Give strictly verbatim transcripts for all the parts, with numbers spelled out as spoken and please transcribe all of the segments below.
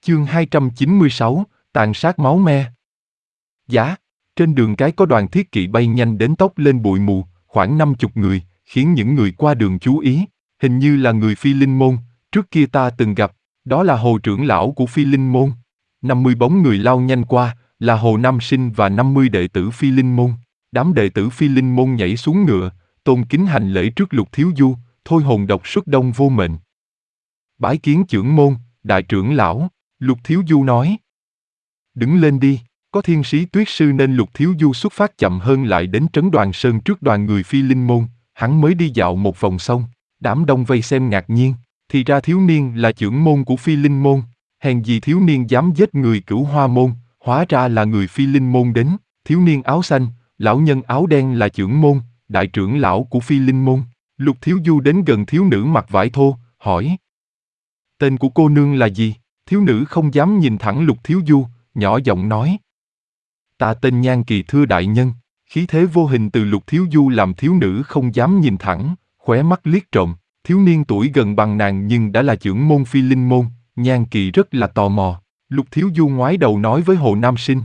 Chương hai trăm chín mươi sáu, tàn sát máu me. Giá, trên đường cái có đoàn thiết kỵ bay nhanh đến tốc lên bụi mù, khoảng năm chục người, khiến những người qua đường chú ý, hình như là người Phi Linh Môn, trước kia ta từng gặp, đó là Hồ trưởng lão của Phi Linh Môn. năm mươi bóng người lao nhanh qua, là Hồ Nam Sinh và năm mươi đệ tử Phi Linh Môn. Đám đệ tử Phi Linh Môn nhảy xuống ngựa, tôn kính hành lễ trước Lục Thiếu Du, thôi hồn độc xuất đông vô mệnh. Bái kiến trưởng môn, đại trưởng lão, Lục Thiếu Du nói. Đứng lên đi, có thiên sĩ tuyết sư nên Lục Thiếu Du xuất phát chậm hơn lại đến Trấn Đoàn Sơn trước đoàn người Phi Linh Môn, hắn mới đi dạo một vòng xong, đám đông vây xem ngạc nhiên, thì ra thiếu niên là trưởng môn của Phi Linh Môn, hèn gì thiếu niên dám giết người Cửu Hoa Môn, hóa ra là người Phi Linh Môn đến, thiếu niên áo xanh, lão nhân áo đen là trưởng môn, đại trưởng lão của Phi Linh Môn. Lục Thiếu Du đến gần thiếu nữ mặc vải thô, hỏi. Tên của cô nương là gì? Thiếu nữ không dám nhìn thẳng Lục Thiếu Du, nhỏ giọng nói. Ta tên Nhan Kỳ thưa đại nhân. Khí thế vô hình từ Lục Thiếu Du làm thiếu nữ không dám nhìn thẳng, khóe mắt liếc trộm. Thiếu niên tuổi gần bằng nàng nhưng đã là trưởng môn Phi Linh Môn, Nhan Kỳ rất là tò mò. Lục Thiếu Du ngoái đầu nói với Hồ Nam Sinh.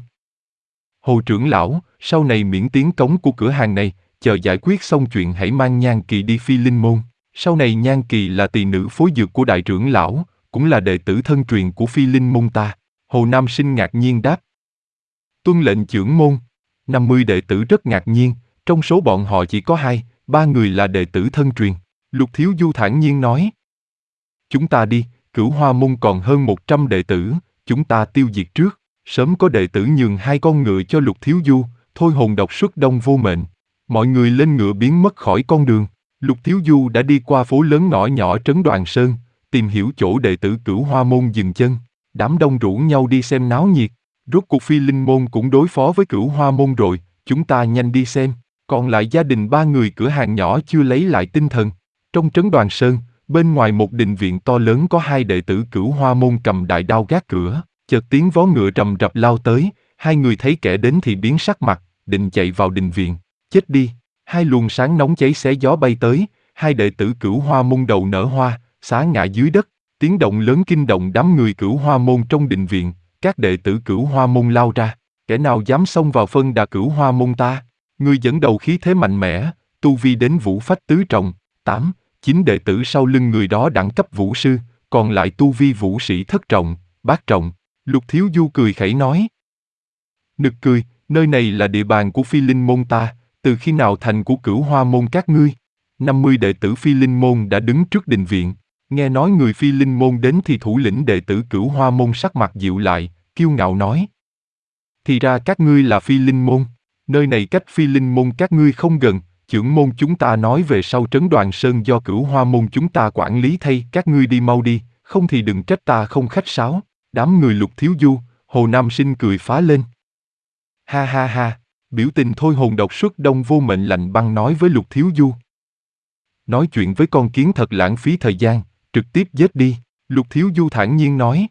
Hồ trưởng lão, sau này miễn tiến cống của cửa hàng này, chờ giải quyết xong chuyện hãy mang Nhan Kỳ đi Phi Linh Môn. Sau này Nhan Kỳ là tỳ nữ phối dược của đại trưởng lão, cũng là đệ tử thân truyền của Phi Linh Môn ta. Hồ Nam Sinh ngạc nhiên đáp. Tuân lệnh trưởng môn. năm mươi đệ tử rất ngạc nhiên, trong số bọn họ chỉ có hai, ba người là đệ tử thân truyền. Lục Thiếu Du thản nhiên nói. Chúng ta đi, Cửu Hoa Môn còn hơn một trăm đệ tử, chúng ta tiêu diệt trước. Sớm có đệ tử nhường hai con ngựa cho Lục Thiếu Du, thôi hồn độc xuất đông vô mệnh. Mọi người lên ngựa biến mất khỏi con đường. Lục Thiếu Du đã đi qua phố lớn ngõ nhỏ Trấn Đoàn Sơn, tìm hiểu chỗ đệ tử Cửu Hoa Môn dừng chân. Đám đông rủ nhau đi xem náo nhiệt. Rốt cuộc Phi Linh Môn cũng đối phó với Cửu Hoa Môn rồi, chúng ta nhanh đi xem. Còn lại gia đình ba người cửa hàng nhỏ chưa lấy lại tinh thần. Trong Trấn Đoàn Sơn, bên ngoài một đình viện to lớn có hai đệ tử Cửu Hoa Môn cầm đại đao gác cửa. Chợt tiếng vó ngựa rầm rập lao tới, hai người thấy kẻ đến thì biến sắc mặt, định chạy vào đình viện. Chết đi! Hai luồng sáng nóng cháy xé gió bay tới, hai đệ tử Cửu Hoa Môn đầu nở hoa, xá ngã dưới đất, tiếng động lớn kinh động đám người Cửu Hoa Môn trong đình viện, các đệ tử Cửu Hoa Môn lao ra, kẻ nào dám xông vào phân đà Cửu Hoa Môn ta? Người dẫn đầu khí thế mạnh mẽ, tu vi đến vũ phách tứ trọng, tám, chín đệ tử sau lưng người đó đẳng cấp vũ sư, còn lại tu vi vũ sĩ thất trọng, bát trọng. Lục Thiếu Du cười khẩy nói. Nực cười, nơi này là địa bàn của Phi Linh Môn ta, từ khi nào thành của Cửu Hoa Môn các ngươi? năm mươi đệ tử Phi Linh Môn đã đứng trước đình viện, nghe nói người Phi Linh Môn đến thì thủ lĩnh đệ tử Cửu Hoa Môn sắc mặt dịu lại, kiêu ngạo nói. Thì ra các ngươi là Phi Linh Môn, nơi này cách Phi Linh Môn các ngươi không gần, trưởng môn chúng ta nói về sau Trấn Đoàn Sơn do Cửu Hoa Môn chúng ta quản lý thay, các ngươi đi mau đi, không thì đừng trách ta không khách sáo. Đám người Lục Thiếu Du, Hồ Nam Sinh cười phá lên. Ha ha ha, biểu tình thôi hồn độc xuất đông vô mệnh lạnh băng nói với Lục Thiếu Du. Nói chuyện với con kiến thật lãng phí thời gian, trực tiếp giết đi, Lục Thiếu Du thản nhiên nói.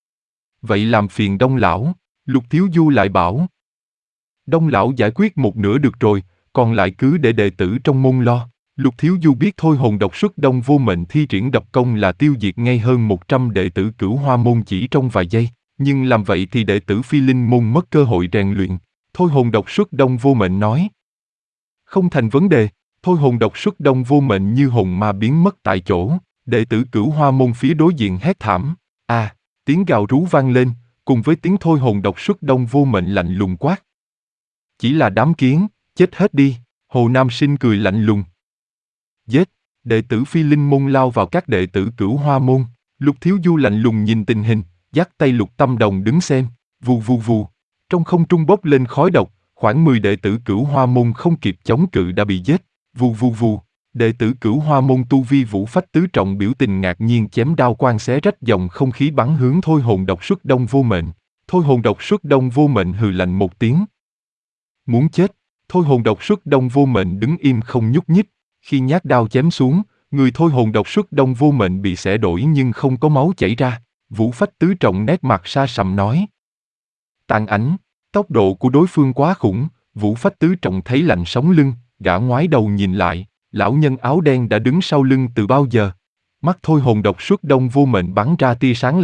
Vậy làm phiền Đông lão, Lục Thiếu Du lại bảo. Đông lão giải quyết một nửa được rồi, còn lại cứ để đệ tử trong môn lo. Lục Thiếu Du biết thôi hồn độc xuất đông vô mệnh thi triển độc công là tiêu diệt ngay hơn một trăm đệ tử Cửu Hoa Môn chỉ trong vài giây, nhưng làm vậy thì đệ tử Phi Linh Môn mất cơ hội rèn luyện. Thôi hồn độc xuất đông vô mệnh nói. Không thành vấn đề, thôi hồn độc xuất đông vô mệnh như hồn ma biến mất tại chỗ, đệ tử Cửu Hoa Môn phía đối diện hét thảm. À, tiếng gào rú vang lên, cùng với tiếng thôi hồn độc xuất đông vô mệnh lạnh lùng quát. Chỉ là đám kiến, chết hết đi, Hồ Nam Sinh cười lạnh lùng. Giết, đệ tử Phi Linh Môn lao vào các đệ tử Cửu Hoa Môn. Lục Thiếu Du lạnh lùng nhìn tình hình, dắt tay Lục Tâm Đồng đứng xem, vù vù vù. Trong không trung bốc lên khói độc, khoảng mười đệ tử Cửu Hoa Môn không kịp chống cự đã bị giết, vù vù vù. Đệ tử Cửu Hoa Môn tu vi vũ phách tứ trọng biểu tình ngạc nhiên chém đao quang xé rách dòng không khí bắn hướng thôi hồn độc xuất đông vô mệnh. Thôi hồn độc xuất đông vô mệnh hừ lạnh một tiếng. Muốn chết, thôi hồn độc xuất đông vô mệnh đứng im không nhúc nhích. Khi nhát đao chém xuống, người thôi hồn độc xuất đông vô mệnh bị xẻ đổi nhưng không có máu chảy ra. Vũ phách tứ trọng nét mặt sa sầm nói. Tàn ảnh, tốc độ của đối phương quá khủng, Vũ phách tứ trọng thấy lạnh sống lưng, gã ngoái đầu nhìn lại, lão nhân áo đen đã đứng sau lưng từ bao giờ. Mắt thôi hồn độc xuất đông vô mệnh bắn ra tia sáng lạnh,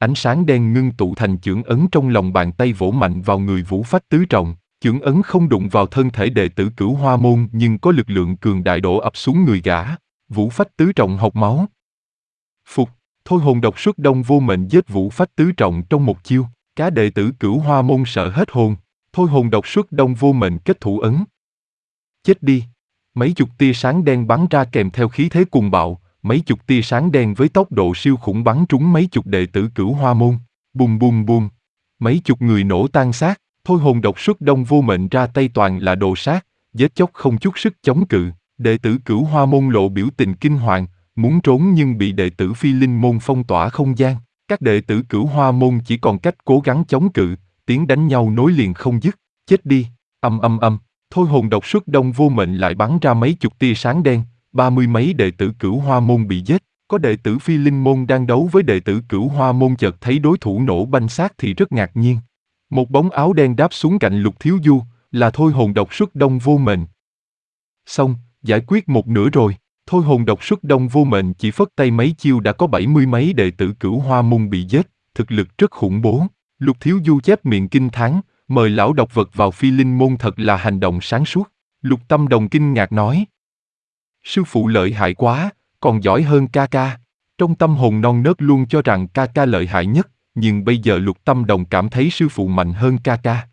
Ánh sáng đen ngưng tụ thành chưởng ấn trong lòng bàn tay vỗ mạnh vào người Vũ Phách Tứ Trọng. Chưởng ấn không đụng vào thân thể đệ tử Cửu Hoa Môn nhưng có lực lượng cường đại đổ ập xuống người gã. Vũ Phách Tứ Trọng hộc máu. Phục, thôi hồn độc xuất đông vô mệnh giết Vũ Phách Tứ Trọng trong một chiêu. Cá đệ tử Cửu Hoa Môn sợ hết hồn. Thôi hồn độc xuất đông vô mệnh kết thủ ấn. Chết đi. Mấy chục tia sáng đen bắn ra kèm theo khí thế cuồng bạo. Mấy chục tia sáng đen với tốc độ siêu khủng bắn trúng mấy chục đệ tử Cửu Hoa Môn. Bùm bùm bùm. Mấy chục người nổ tan xác. Thôi hồn độc xuất đông vô mệnh ra tay toàn là đồ sát, giết chóc không chút sức chống cự. Đệ tử Cửu Hoa Môn lộ biểu tình kinh hoàng, muốn trốn nhưng bị đệ tử Phi Linh Môn phong tỏa không gian. Các đệ tử Cửu Hoa Môn chỉ còn cách cố gắng chống cự, tiếng đánh nhau nối liền không dứt. Chết đi, âm âm âm. Thôi hồn độc xuất đông vô mệnh lại bắn ra mấy chục tia sáng đen, ba mươi mấy đệ tử Cửu Hoa Môn bị giết. Có đệ tử Phi Linh Môn đang đấu với đệ tử Cửu Hoa Môn chợt thấy đối thủ nổ banh xác thì rất ngạc nhiên. Một bóng áo đen đáp xuống cạnh Lục Thiếu Du, là thôi hồn độc xuất đông vô mệnh. Xong, giải quyết một nửa rồi. Thôi hồn độc xuất đông vô mệnh chỉ phất tay mấy chiêu đã có bảy mươi mấy đệ tử Cửu Hoa Môn bị giết, thực lực rất khủng bố. Lục Thiếu Du chép miệng kinh thán, mời lão độc vật vào Phi Linh Môn thật là hành động sáng suốt. Lục Tâm Đồng kinh ngạc nói. Sư phụ lợi hại quá, còn giỏi hơn ca ca. Trong tâm hồn non nớt luôn cho rằng ca ca lợi hại nhất, nhưng bây giờ Lục Tâm Đồng cảm thấy sư phụ mạnh hơn ca ca.